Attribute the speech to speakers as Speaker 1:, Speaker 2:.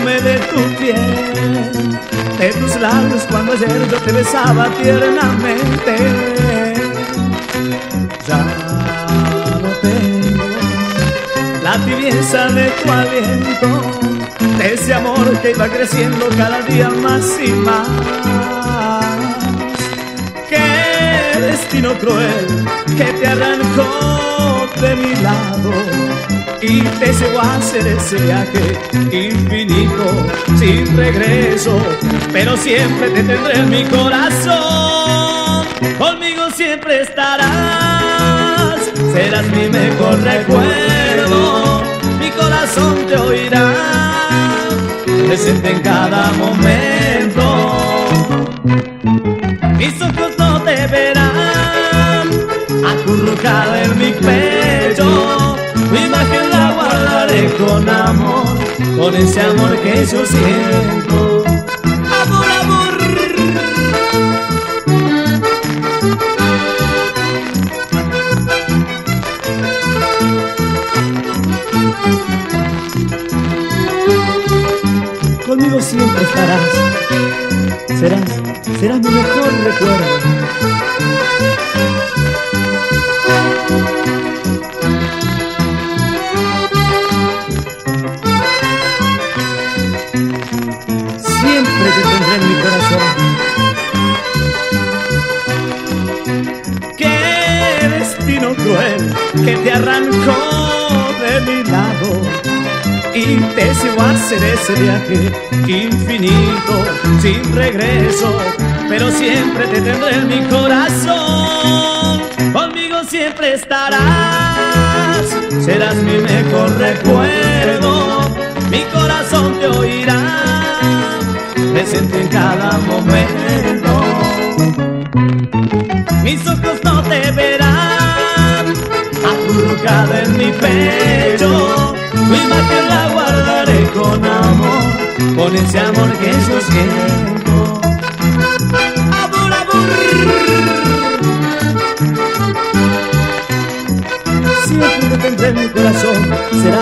Speaker 1: perfume de tu piel, de tus labios cuando ayer yo te besaba tiernamente. Ya no tengo la tibieza de tu aliento, de ese amor que iba creciendo cada día más y más. Qué destino cruel que te arrancó de mi lado y te llevó a hacer ese viaje infinito sin regreso, pero siempre te tendré en mi corazón. Conmigo siempre estarás, serás mi mejor recuerdo, mi corazón te oirá, presente en cada momento. Mis ojos no te verán, acurrucada en mi pecho, tu imagen la guardaré con amor, con ese amor que yo siento. Amor, amor. Conmigo siempre estarás, serás mi mejor recuerdo. Siempre te tendré en mi corazón. Qué destino cruel que te arrancó de mi lado y te llevó a hacer ese viaje infinito sin regreso, pero siempre te tendré en mi corazón. Conmigo siempre estarás, serás mi mejor recuerdo, mi corazón te oirá, presente en cada momento. Mis ojos no te verán, acurrucada en mi pecho, tu imagen la guardaré con amor, con ese amor que yo siento. Amor, amor. Siempre te tendré en mi corazón, será